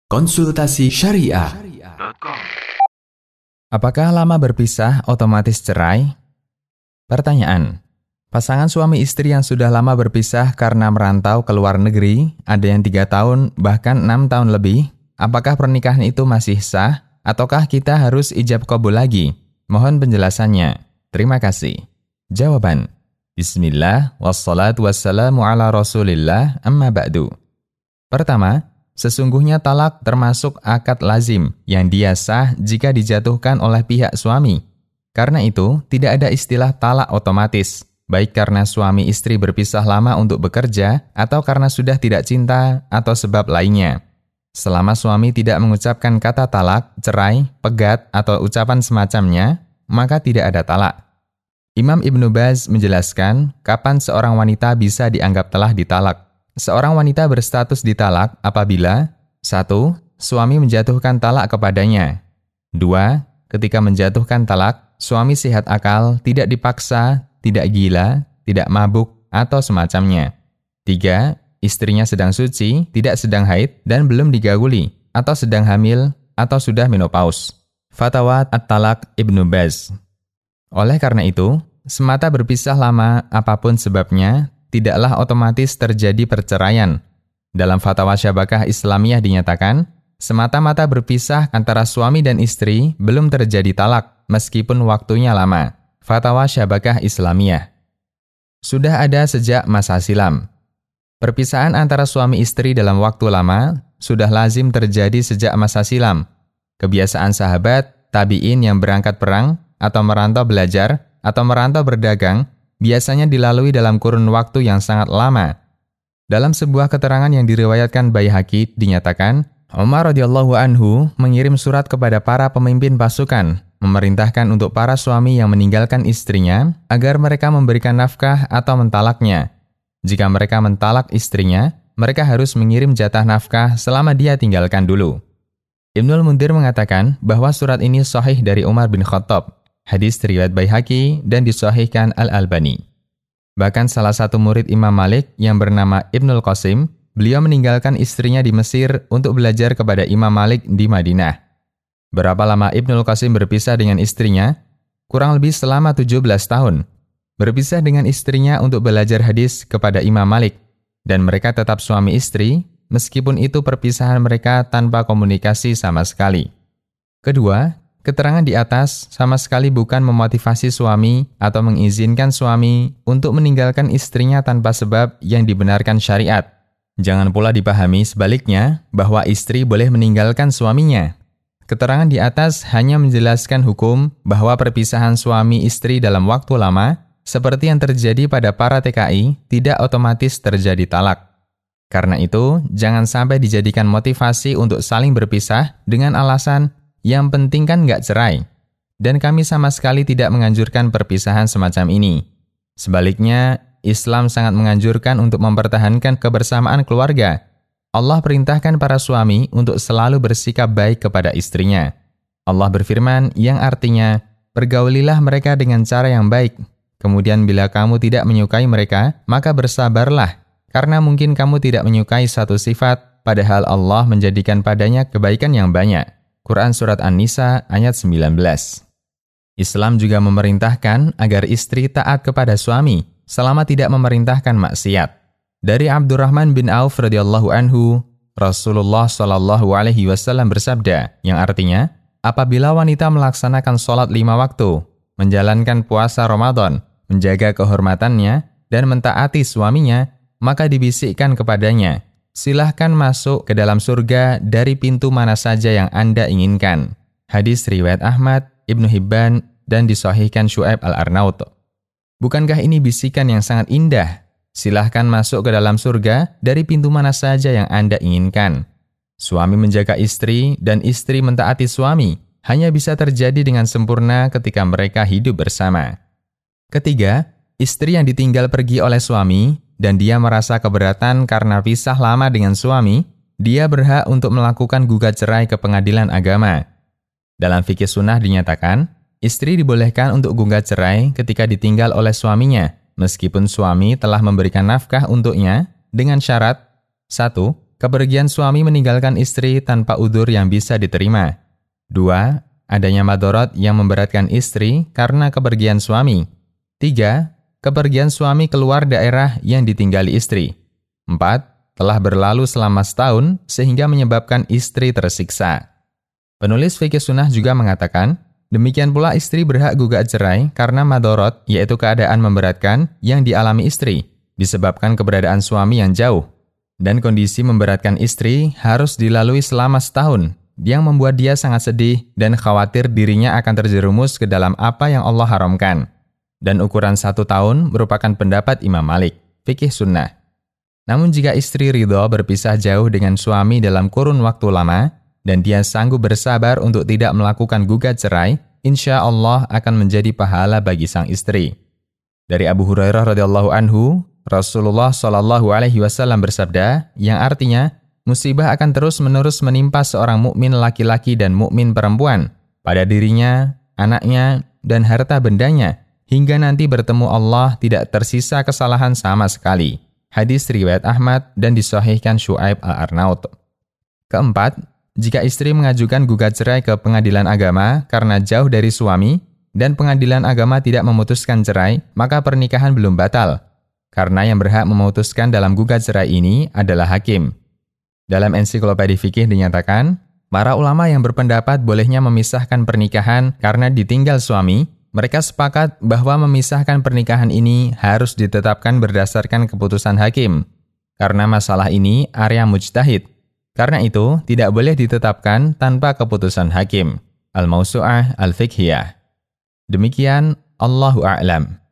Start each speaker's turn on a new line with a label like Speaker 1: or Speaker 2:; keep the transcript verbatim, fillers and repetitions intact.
Speaker 1: Konsultasi Syariah.
Speaker 2: Apakah lama berpisah otomatis cerai? Pertanyaan. Pasangan suami istri yang sudah lama berpisah karena merantau ke luar negeri, ada yang tiga tahun, bahkan enam tahun lebih, apakah pernikahan itu masih sah, ataukah kita harus ijab qabul lagi? Mohon penjelasannya. Terima kasih. Jawaban. Bismillah, wassalatu wassalamu ala rasulillah, amma ba'du. Pertama, sesungguhnya talak termasuk akad lazim yang dia sah jika dijatuhkan oleh pihak suami. Karena itu, tidak ada istilah talak otomatis, baik karena suami istri berpisah lama untuk bekerja atau karena sudah tidak cinta atau sebab lainnya. Selama suami tidak mengucapkan kata talak, cerai, pegat, atau ucapan semacamnya, maka tidak ada talak. Imam Ibnu Baz menjelaskan kapan seorang wanita bisa dianggap telah ditalak. Seorang wanita berstatus ditalak apabila satu. Suami menjatuhkan talak kepadanya. dua. Ketika menjatuhkan talak, suami sehat akal, tidak dipaksa, tidak gila, tidak mabuk, atau semacamnya. tiga. Istrinya sedang suci, tidak sedang haid, dan belum digauli, atau sedang hamil, atau sudah menopause. Fatwa At-Talaq Ibnu Baz. Oleh karena itu, semata berpisah lama apapun sebabnya, tidaklah otomatis terjadi perceraian. Dalam Fatwa Syabakah Islamiyah dinyatakan, semata-mata berpisah antara suami dan istri belum terjadi talak, meskipun waktunya lama. Fatwa Syabakah Islamiyah. Sudah ada sejak masa silam. Perpisahan antara suami istri dalam waktu lama sudah lazim terjadi sejak masa silam. Kebiasaan sahabat, tabi'in yang berangkat perang, atau merantau belajar, atau merantau berdagang, biasanya dilalui dalam kurun waktu yang sangat lama. Dalam sebuah keterangan yang diriwayatkan Baihaqi dinyatakan, Umar radhiyallahu anhu mengirim surat kepada para pemimpin pasukan, memerintahkan untuk para suami yang meninggalkan istrinya agar mereka memberikan nafkah atau mentalaknya. Jika mereka mentalak istrinya, mereka harus mengirim jatah nafkah selama dia tinggalkan dulu. Ibnul Mundhir mengatakan bahwa surat ini sahih dari Umar bin Khattab. Hadis riwayat Baihaqi dan disahihkan Al-Albani. Bahkan salah satu murid Imam Malik yang bernama Ibnul Qasim, beliau meninggalkan istrinya di Mesir untuk belajar kepada Imam Malik di Madinah. Berapa lama Ibnul Qasim berpisah dengan istrinya? Kurang lebih selama tujuh belas tahun. Berpisah dengan istrinya untuk belajar hadis kepada Imam Malik, dan mereka tetap suami istri, meskipun itu perpisahan mereka tanpa komunikasi sama sekali. Kedua, keterangan di atas sama sekali bukan memotivasi suami atau mengizinkan suami untuk meninggalkan istrinya tanpa sebab yang dibenarkan syariat. Jangan pula dipahami sebaliknya bahwa istri boleh meninggalkan suaminya. Keterangan di atas hanya menjelaskan hukum bahwa perpisahan suami istri dalam waktu lama, seperti yang terjadi pada para T K I, tidak otomatis terjadi talak. Karena itu, jangan sampai dijadikan motivasi untuk saling berpisah dengan alasan yang penting kan nggak cerai. Dan kami sama sekali tidak menganjurkan perpisahan semacam ini. Sebaliknya, Islam sangat menganjurkan untuk mempertahankan kebersamaan keluarga. Allah perintahkan para suami untuk selalu bersikap baik kepada istrinya. Allah berfirman yang artinya, pergaulilah mereka dengan cara yang baik. Kemudian bila kamu tidak menyukai mereka, maka bersabarlah. Karena mungkin kamu tidak menyukai satu sifat, padahal Allah menjadikan padanya kebaikan yang banyak. Quran Surat An-Nisa ayat sembilan belas. Islam juga memerintahkan agar istri taat kepada suami selama tidak memerintahkan maksiat. Dari Abdurrahman bin Auf radhiyallahu anhu, Rasulullah shallallahu alaihi wasallam bersabda, yang artinya, apabila wanita melaksanakan sholat lima waktu, menjalankan puasa Ramadan, menjaga kehormatannya, dan mentaati suaminya, maka dibisikkan kepadanya, silahkan masuk ke dalam surga dari pintu mana saja yang Anda inginkan. Hadis riwayat Ahmad, Ibnu Hibban, dan disahihkan Syu'aib Al-Arnaut. Bukankah ini bisikan yang sangat indah? Silahkan masuk ke dalam surga dari pintu mana saja yang Anda inginkan. Suami menjaga istri dan istri mentaati suami hanya bisa terjadi dengan sempurna ketika mereka hidup bersama. Ketiga, istri yang ditinggal pergi oleh suami dan dia merasa keberatan karena pisah lama dengan suami, dia berhak untuk melakukan gugat cerai ke pengadilan agama. Dalam fikih sunnah dinyatakan, istri dibolehkan untuk gugat cerai ketika ditinggal oleh suaminya, meskipun suami telah memberikan nafkah untuknya dengan syarat satu. kepergian suami meninggalkan istri tanpa udzur yang bisa diterima. Dua, adanya madharat yang memberatkan istri karena kepergian suami. Tiga, kepergian suami keluar daerah yang ditinggali istri. Empat, telah berlalu selama setahun sehingga menyebabkan istri tersiksa. Penulis fikih sunnah juga mengatakan, demikian pula istri berhak gugat cerai karena madharat, yaitu keadaan memberatkan yang dialami istri, disebabkan keberadaan suami yang jauh. Dan kondisi memberatkan istri harus dilalui selama setahun, yang membuat dia sangat sedih dan khawatir dirinya akan terjerumus ke dalam apa yang Allah haramkan. Dan ukuran satu tahun merupakan pendapat Imam Malik, fikih sunnah. Namun jika istri ridho berpisah jauh dengan suami dalam kurun waktu lama, dan dia sanggup bersabar untuk tidak melakukan gugat cerai, insya Allah akan menjadi pahala bagi sang istri. Dari Abu Hurairah radhiyallahu anhu, Rasulullah shallallahu alaihi wasallam bersabda, yang artinya, musibah akan terus-menerus menimpa seorang mukmin laki-laki dan mukmin perempuan, pada dirinya, anaknya, dan harta bendanya, hingga nanti bertemu Allah tidak tersisa kesalahan sama sekali. Hadis riwayat Ahmad dan disahihkan Syu'aib al-Arnaut. Keempat, jika istri mengajukan gugat cerai ke pengadilan agama karena jauh dari suami, dan pengadilan agama tidak memutuskan cerai, maka pernikahan belum batal. Karena yang berhak memutuskan dalam gugat cerai ini adalah hakim. Dalam ensiklopedia fikih dinyatakan, para ulama yang berpendapat bolehnya memisahkan pernikahan karena ditinggal suami, mereka sepakat bahwa memisahkan pernikahan ini harus ditetapkan berdasarkan keputusan hakim. Karena masalah ini area mujtahid. Karena itu, tidak boleh ditetapkan tanpa keputusan hakim. Al-Mawsu'ah Al-Fiqhiyah. Demikian, Allahu a'lam.